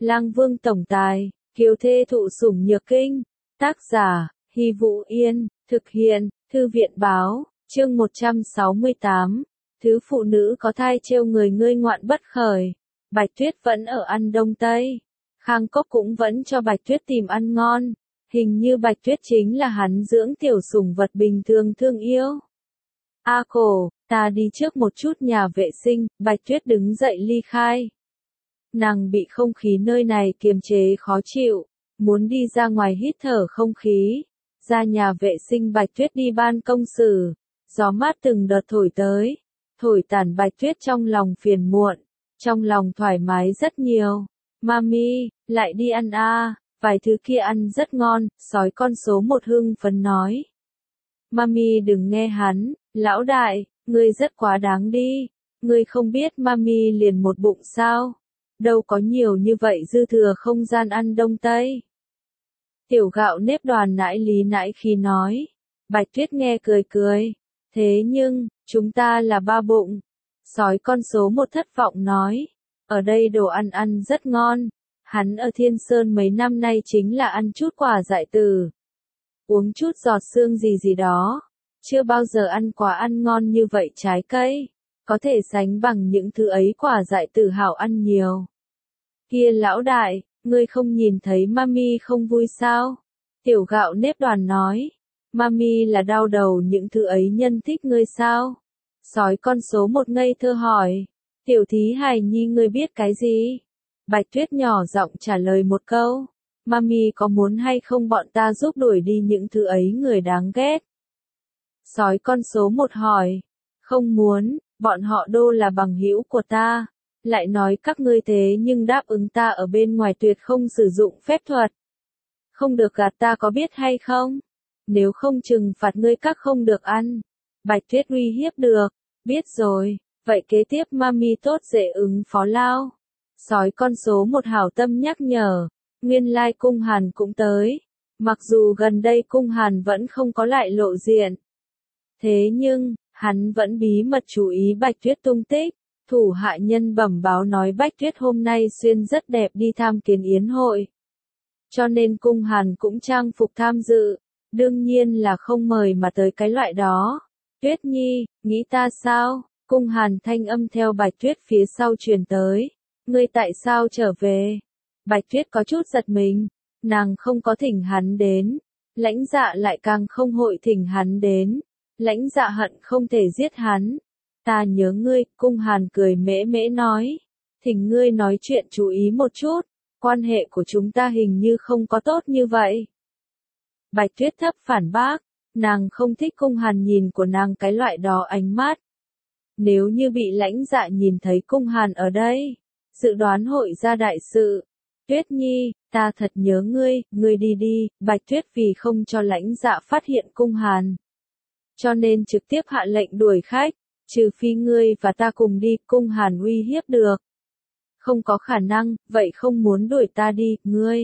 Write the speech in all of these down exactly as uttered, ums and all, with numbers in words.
Lang Vương tổng tài, kiều thê thụ sủng nhược kinh. Tác giả, Hy Vũ Yên, thực hiện, Thư viện báo, chương một trăm sáu mươi tám. Thứ phụ nữ có thai trêu người ngươi ngoạn bất khởi. Bạch Tuyết vẫn ở ăn Đông Tây. Khang Cốc cũng vẫn cho Bạch Tuyết tìm ăn ngon. Hình như Bạch Tuyết chính là hắn dưỡng tiểu sủng vật bình thường thương yêu. A cổ, ta đi trước một chút nhà vệ sinh, Bạch Tuyết đứng dậy ly khai. Nàng bị không khí nơi này kiềm chế khó chịu, muốn đi ra ngoài hít thở không khí. Ra nhà vệ sinh Bạch Tuyết đi ban công xử, gió mát từng đợt thổi tới, thổi tản Bạch Tuyết trong lòng phiền muộn, trong lòng thoải mái rất nhiều. Mami, lại đi ăn a, vài thứ kia ăn rất ngon, sói con số một hưng phấn nói. Mami đừng nghe hắn, lão đại, ngươi rất quá đáng đi, ngươi không biết Mami liền một bụng sao, đâu có nhiều như vậy dư thừa không gian ăn Đông Tây. Tiểu gạo nếp đoàn nãi lý nãi khi nói, Bạch Tuyết nghe cười cười, thế nhưng, chúng ta là ba bụng. Sói con số một thất vọng nói, ở đây đồ ăn ăn rất ngon, hắn ở Thiên Sơn mấy năm nay chính là ăn chút quả dại tử, uống chút giọt xương gì gì đó, chưa bao giờ ăn quả ăn ngon như vậy trái cây, có thể sánh bằng những thứ ấy quả dại tử hảo ăn nhiều. Kia lão đại, ngươi không nhìn thấy Mami không vui sao? Tiểu gạo nếp đoàn nói, Mami là đau đầu những thứ ấy nhân thích ngươi sao? Sói con số một ngây thơ hỏi, tiểu thí hài nhi ngươi biết cái gì? Bạch Tuyết nhỏ giọng trả lời một câu, Mami có muốn hay không bọn ta giúp đuổi đi những thứ ấy người đáng ghét? Sói con số một hỏi, không muốn, bọn họ đô là bằng hữu của ta, lại nói các ngươi thế nhưng đáp ứng ta ở bên ngoài tuyệt không sử dụng phép thuật. Không được gạt ta có biết hay không? Nếu không trừng phạt ngươi các không được ăn. Bạch Tuyết uy hiếp được, biết rồi, vậy kế tiếp Mami tốt dễ ứng phó lao. Sói con số một hảo tâm nhắc nhở, nguyên lai cung hàn cũng tới, mặc dù gần đây cung hàn vẫn không có lại lộ diện. Thế nhưng, hắn vẫn bí mật chú ý Bạch Tuyết tung tích, thủ hạ nhân bẩm báo nói Bạch Tuyết hôm nay xuyên rất đẹp đi tham kiến yến hội. Cho nên cung hàn cũng trang phục tham dự, đương nhiên là không mời mà tới cái loại đó. Tuyết Nhi, nghĩ ta sao? Cung hàn thanh âm theo Bạch Tuyết phía sau truyền tới. Ngươi tại sao trở về? Bạch Tuyết có chút giật mình, nàng không có thỉnh hắn đến, lãnh dạ lại càng không hội thỉnh hắn đến, lãnh dạ hận không thể giết hắn. Ta nhớ ngươi, cung hàn cười mễ mễ nói, thỉnh ngươi nói chuyện chú ý một chút, quan hệ của chúng ta hình như không có tốt như vậy. Bạch Tuyết thấp phản bác, nàng không thích cung hàn nhìn của nàng cái loại đó ánh mắt. Nếu như bị lãnh dạ nhìn thấy cung hàn ở đây, dự đoán hội ra đại sự. Tuyết Nhi, ta thật nhớ ngươi, ngươi đi đi. Bạch Tuyết vì không cho lãnh dạ phát hiện cung hàn, cho nên trực tiếp hạ lệnh đuổi khách, trừ phi ngươi và ta cùng đi, cung hàn uy hiếp được. Không có khả năng, vậy không muốn đuổi ta đi, ngươi.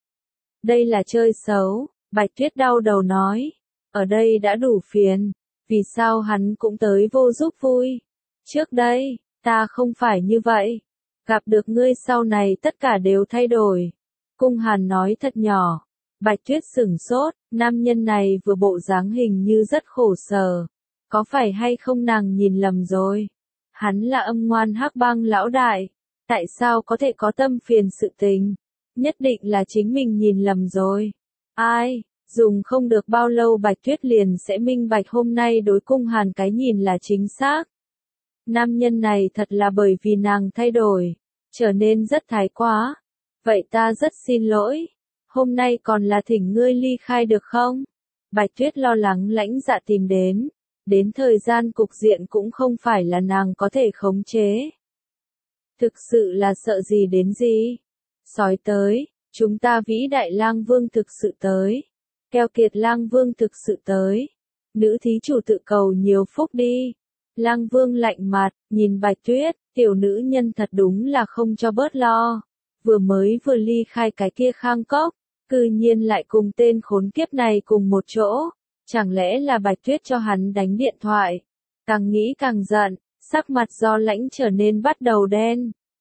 Đây là chơi xấu, Bạch Tuyết đau đầu nói, ở đây đã đủ phiền, vì sao hắn cũng tới vô giúp vui. Trước đây, ta không phải như vậy. Gặp được ngươi sau này tất cả đều thay đổi. Cung hàn nói thật nhỏ. Bạch Tuyết sửng sốt, nam nhân này vừa bộ dáng hình như rất khổ sở. Có phải hay không nàng nhìn lầm rồi? Hắn là âm ngoan hắc bang lão đại. Tại sao có thể có tâm phiền sự tình? Nhất định là chính mình nhìn lầm rồi. Ai? Dùng không được bao lâu Bạch Tuyết liền sẽ minh bạch hôm nay đối cung hàn cái nhìn là chính xác. Nam nhân này thật là bởi vì nàng thay đổi, trở nên rất thái quá. Vậy ta rất xin lỗi. Hôm nay còn là thỉnh ngươi ly khai được không? Bạch Tuyết lo lắng lãnh dạ tìm đến. Đến thời gian cục diện cũng không phải là nàng có thể khống chế. Thực sự là sợ gì đến gì? Sói tới, chúng ta vĩ đại lang vương thực sự tới. Keo kiệt lang vương thực sự tới. Nữ thí chủ tự cầu nhiều phúc đi. Lang vương lạnh mặt, nhìn Bạch Tuyết, tiểu nữ nhân thật đúng là không cho bớt lo. Vừa mới vừa ly khai cái kia Khang Cốc, cư nhiên lại cùng tên khốn kiếp này cùng một chỗ. Chẳng lẽ là Bạch Tuyết cho hắn đánh điện thoại? Càng nghĩ càng giận, sắc mặt do lãnh trở nên bắt đầu đen.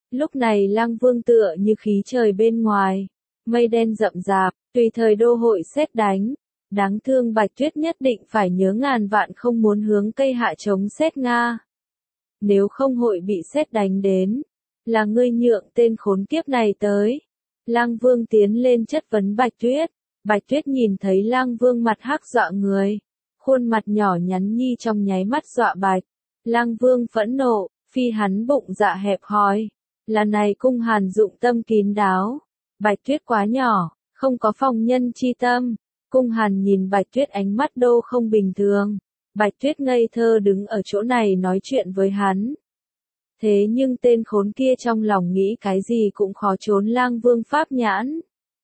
Lúc này Lăng Vương tựa như khí trời bên ngoài, mây đen rậm rạp, tùy thời đô hội sét đánh. Đáng thương Bạch Tuyết nhất định phải nhớ ngàn vạn không muốn hướng cây hạ chống sét Nga. Nếu không hội bị sét đánh đến, là ngươi nhượng tên khốn kiếp này tới. Lăng Vương tiến lên chất vấn Bạch Tuyết. Bạch Tuyết nhìn thấy Lăng Vương mặt hắc dọa người, khuôn mặt nhỏ nhắn nhi trong nháy mắt dọa Bạch. Lăng Vương phẫn nộ, phi hắn bụng dạ hẹp hòi. Là này Cung Hàn dụng tâm kín đáo. Bạch Tuyết quá nhỏ, không có phòng nhân chi tâm. Cung Hàn nhìn Bạch Tuyết ánh mắt đô không bình thường. Bạch Tuyết ngây thơ đứng ở chỗ này nói chuyện với hắn. Thế nhưng tên khốn kia trong lòng nghĩ cái gì cũng khó trốn Lang Vương pháp nhãn.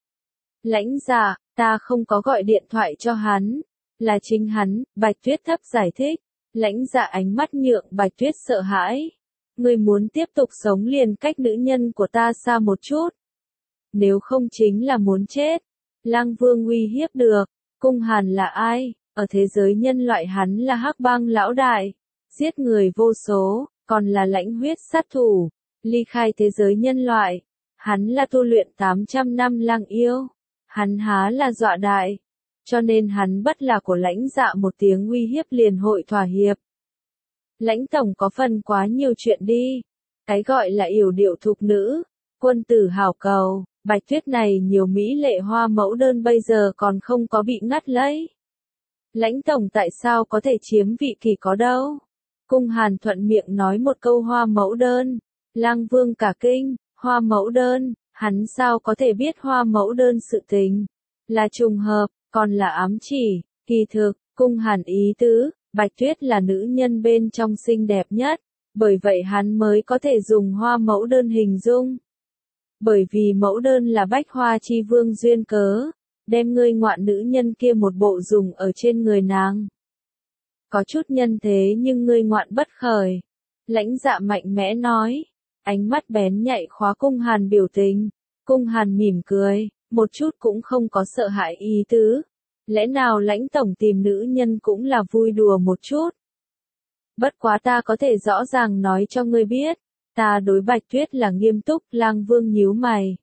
Lãnh Dạ, ta không có gọi điện thoại cho hắn. Là chính hắn, Bạch Tuyết thấp giải thích. Lãnh Dạ ánh mắt nhượng Bạch Tuyết sợ hãi. Ngươi muốn tiếp tục sống liền cách nữ nhân của ta xa một chút. Nếu không chính là muốn chết. Lăng Vương uy hiếp được. Cung Hàn là ai? Ở thế giới nhân loại hắn là hắc bang lão đại. Giết người vô số, còn là lãnh huyết sát thủ. Ly khai thế giới nhân loại. Hắn là tu luyện tám trăm năm lang yêu. Hắn há là dọa đại. Cho nên hắn bất là của Lãnh Dạ một tiếng uy hiếp liền hội thỏa hiệp. Lãnh tổng có phần quá nhiều chuyện đi. Cái gọi là yểu điệu thục nữ, quân tử hảo cầu, Bạch Tuyết này nhiều mỹ lệ hoa mẫu đơn bây giờ còn không có bị ngắt lấy. Lãnh tổng tại sao có thể chiếm vị kỳ có đâu? Cung Hàn thuận miệng nói một câu hoa mẫu đơn. Lăng Vương cả kinh, hoa mẫu đơn, hắn sao có thể biết hoa mẫu đơn sự tình? Là trùng hợp, còn là ám chỉ, kỳ thực, Cung Hàn ý tứ. Bạch Tuyết là nữ nhân bên trong xinh đẹp nhất, bởi vậy hắn mới có thể dùng hoa mẫu đơn hình dung. Bởi vì mẫu đơn là bách hoa chi vương duyên cớ, đem ngươi ngoạn nữ nhân kia một bộ dùng ở trên người nàng. Có chút nhân thế nhưng ngươi ngoạn bất khởi. Lãnh Dạ mạnh mẽ nói, ánh mắt bén nhạy khóa Cung Hàn biểu tình. Cung Hàn mỉm cười, một chút cũng không có sợ hãi ý tứ. Lẽ nào Lãnh tổng tìm nữ nhân cũng là vui đùa một chút? Bất quá ta có thể rõ ràng nói cho ngươi biết, ta đối Bạch Tuyết là nghiêm túc. Lang Vương nhíu mày.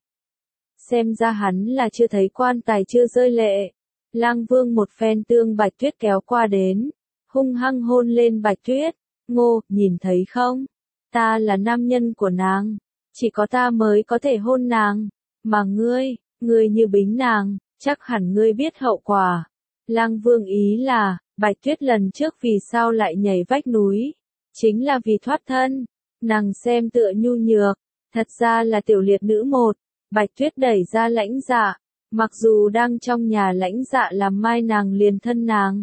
Xem ra hắn là chưa thấy quan tài chưa rơi lệ. Lang Vương một phen tương Bạch Tuyết kéo qua đến, hung hăng hôn lên Bạch Tuyết. Ngô, nhìn thấy không? Ta là nam nhân của nàng, chỉ có ta mới có thể hôn nàng, mà ngươi, ngươi như bính nàng. Chắc hẳn ngươi biết hậu quả. Lang Vương ý là, Bạch Tuyết lần trước vì sao lại nhảy vách núi? Chính là vì thoát thân. Nàng xem tựa nhu nhược, thật ra là tiểu liệt nữ một. Bạch Tuyết đẩy ra Lãnh Dạ, mặc dù đang trong nhà Lãnh Dạ làm mai nàng liền thân nàng.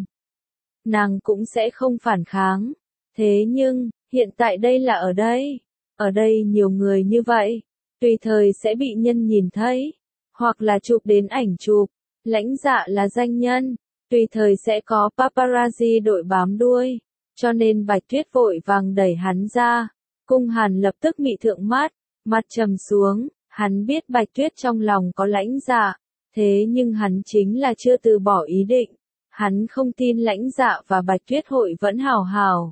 Nàng cũng sẽ không phản kháng. Thế nhưng, hiện tại đây là ở đây. Ở đây nhiều người như vậy, tùy thời sẽ bị nhân nhìn thấy. Hoặc là chụp đến ảnh chụp. Lãnh Dạ là danh nhân, tùy thời sẽ có paparazzi đội bám đuôi, cho nên Bạch Tuyết vội vàng đẩy hắn ra. Cung Hàn lập tức mị thượng mắt, mặt trầm xuống, hắn biết Bạch Tuyết trong lòng có Lãnh Dạ, thế nhưng hắn chính là chưa từ bỏ ý định. Hắn không tin Lãnh Dạ và Bạch Tuyết hội vẫn hào hào.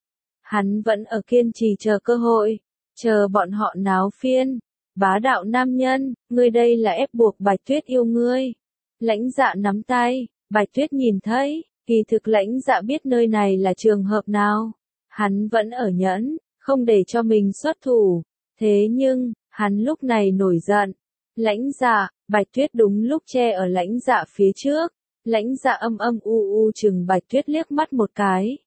Hắn vẫn ở kiên trì chờ cơ hội, chờ bọn họ náo phiên. Bá đạo nam nhân, ngươi đây là ép buộc Bạch Tuyết yêu ngươi. Lãnh Dạ nắm tay, Bạch Tuyết nhìn thấy, kỳ thực Lãnh Dạ biết nơi này là trường hợp nào. Hắn vẫn ở nhẫn, không để cho mình xuất thủ. Thế nhưng, hắn lúc này nổi giận. Lãnh Dạ, Bạch Tuyết đúng lúc che ở Lãnh Dạ phía trước. Lãnh Dạ âm âm u u chừng Bạch Tuyết liếc mắt một cái.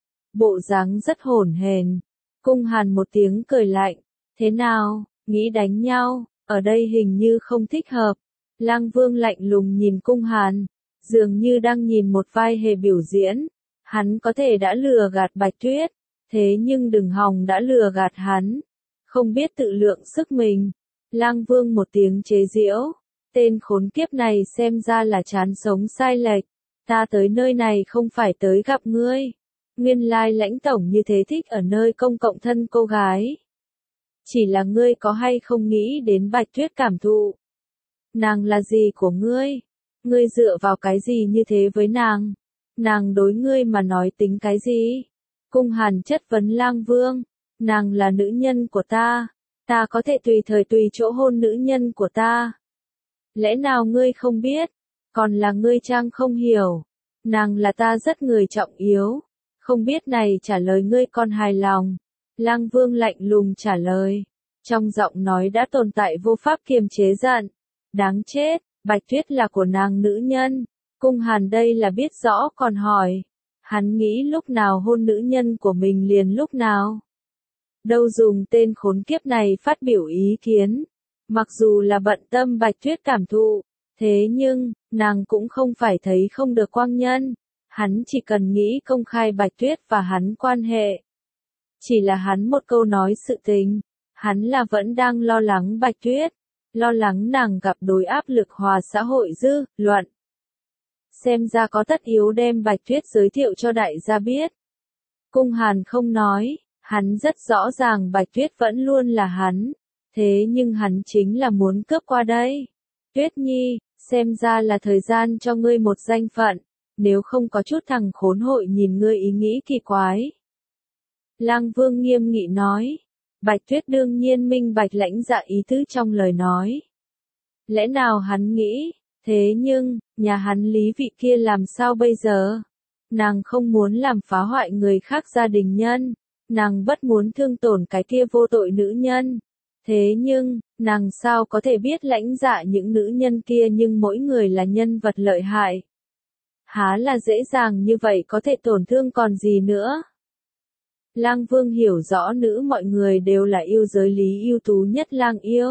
Bộ dáng rất hổn hển. Cung Hàn một tiếng cười lạnh. Thế nào? Nghĩ đánh nhau, ở đây hình như không thích hợp. Lang Vương lạnh lùng nhìn Cung Hàn, dường như đang nhìn một vai hề biểu diễn. Hắn có thể đã lừa gạt Bạch Tuyết, thế nhưng đừng hòng đã lừa gạt hắn. Không biết tự lượng sức mình. Lang Vương một tiếng chế giễu. Tên khốn kiếp này xem ra là chán sống sai lệch. Ta tới nơi này không phải tới gặp ngươi. Nguyên lai Lãnh tổng như thế thích ở nơi công cộng thân cô gái. Chỉ là ngươi có hay không nghĩ đến Bạch Tuyết cảm thụ? Nàng là gì của ngươi? Ngươi dựa vào cái gì như thế với nàng? Nàng đối ngươi mà nói tính cái gì? Cung Hàn chất vấn Lang Vương. Nàng là nữ nhân của ta. Ta có thể tùy thời tùy chỗ hôn nữ nhân của ta. Lẽ nào ngươi không biết? Còn là ngươi trang không hiểu. Nàng là ta rất người trọng yếu. Không biết này trả lời ngươi còn hài lòng. Lang Vương lạnh lùng trả lời. Trong giọng nói đã tồn tại vô pháp kiềm chế giận. Đáng chết, Bạch Tuyết là của nàng nữ nhân. Cung Hàn đây là biết rõ còn hỏi. Hắn nghĩ lúc nào hôn nữ nhân của mình liền lúc nào. Đâu dùng tên khốn kiếp này phát biểu ý kiến. Mặc dù là bận tâm Bạch Tuyết cảm thụ, thế nhưng, nàng cũng không phải thấy không được quang nhân. Hắn chỉ cần nghĩ công khai Bạch Tuyết và hắn quan hệ. Chỉ là hắn một câu nói sự tình, hắn là vẫn đang lo lắng Bạch Tuyết, lo lắng nàng gặp đối áp lực hòa xã hội dư, luận. Xem ra có tất yếu đem Bạch Tuyết giới thiệu cho đại gia biết. Cung Hàn không nói, hắn rất rõ ràng Bạch Tuyết vẫn luôn là hắn, thế nhưng hắn chính là muốn cướp qua đây. Tuyết Nhi, xem ra là thời gian cho ngươi một danh phận, nếu không có chút thằng khốn hội nhìn ngươi ý nghĩ kỳ quái. Lang Vương nghiêm nghị nói, Bạch Tuyết đương nhiên minh bạch lãnh dạ ý tứ trong lời nói. Lẽ nào hắn nghĩ, thế nhưng, nhà hắn Lý vị kia làm sao bây giờ? Nàng không muốn làm phá hoại người khác gia đình nhân, nàng bất muốn thương tổn cái kia vô tội nữ nhân. Thế nhưng, nàng sao có thể biết lãnh dạ những nữ nhân kia nhưng mỗi người là nhân vật lợi hại. Há là dễ dàng như vậy có thể tổn thương còn gì nữa. Lang Vương hiểu rõ nữ mọi người đều là yêu giới lý ưu tú nhất lang yêu.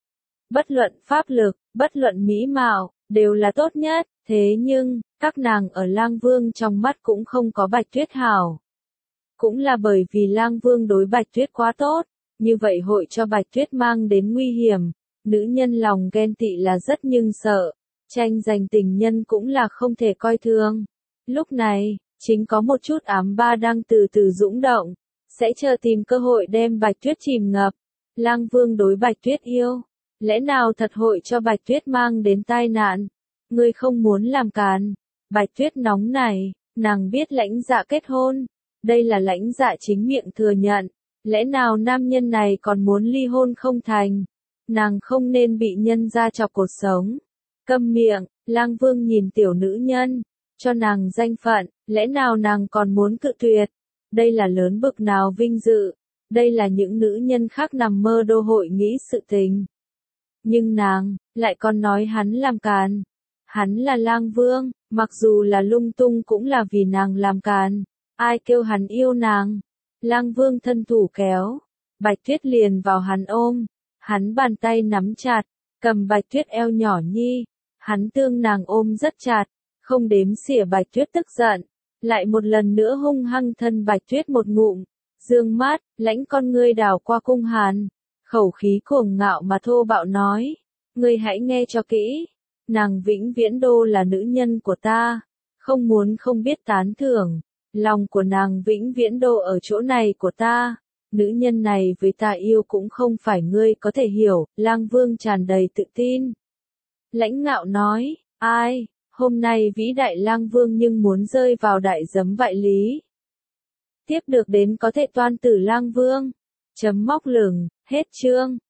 Bất luận pháp lực, bất luận mỹ mạo, đều là tốt nhất, thế nhưng, các nàng ở Lang Vương trong mắt cũng không có Bạch Tuyết hảo. Cũng là bởi vì Lang Vương đối Bạch Tuyết quá tốt, như vậy hội cho Bạch Tuyết mang đến nguy hiểm, nữ nhân lòng ghen tị là rất nhưng sợ, tranh giành tình nhân cũng là không thể coi thường. Lúc này, chính có một chút ám ba đang từ từ dũng động, sẽ chờ tìm cơ hội đem Bạch Tuyết chìm ngập. Lang Vương đối Bạch Tuyết yêu, lẽ nào thật hội cho Bạch Tuyết mang đến tai nạn? Ngươi không muốn làm càn. Bạch Tuyết nóng này, nàng biết lãnh dạ kết hôn, đây là lãnh dạ chính miệng thừa nhận, lẽ nào nam nhân này còn muốn ly hôn không thành? Nàng không nên bị nhân ra chọc cột sống. Câm miệng, Lang Vương nhìn tiểu nữ nhân, cho nàng danh phận, lẽ nào nàng còn muốn cự tuyệt? Đây là lớn bực nào vinh dự, đây là những nữ nhân khác nằm mơ đô hội nghĩ sự tình. Nhưng nàng, lại còn nói hắn làm càn. Hắn là Lang Vương, mặc dù là lung tung cũng là vì nàng làm càn. Ai kêu hắn yêu nàng? Lang Vương thân thủ kéo, Bạch Tuyết liền vào hắn ôm, hắn bàn tay nắm chặt, cầm Bạch Tuyết eo nhỏ nhi, hắn tương nàng ôm rất chặt, không đếm xỉa Bạch Tuyết tức giận, lại một lần nữa hung hăng thân Bạch Tuyết một ngụm, dương mắt, lãnh con ngươi đảo qua Cung Hàn, khẩu khí cuồng ngạo mà thô bạo nói, ngươi hãy nghe cho kỹ, nàng vĩnh viễn đô là nữ nhân của ta, không muốn không biết tán thưởng. Lòng của nàng vĩnh viễn đô ở chỗ này của ta, nữ nhân này với ta yêu cũng không phải ngươi có thể hiểu, Lang Vương tràn đầy tự tin. Lãnh ngạo nói, ai, hôm nay vĩ đại Lang Vương nhưng muốn rơi vào đại giấm vại lý. Tiếp được đến có thể toan tử Lang Vương, chấm móc lửng, hết chương.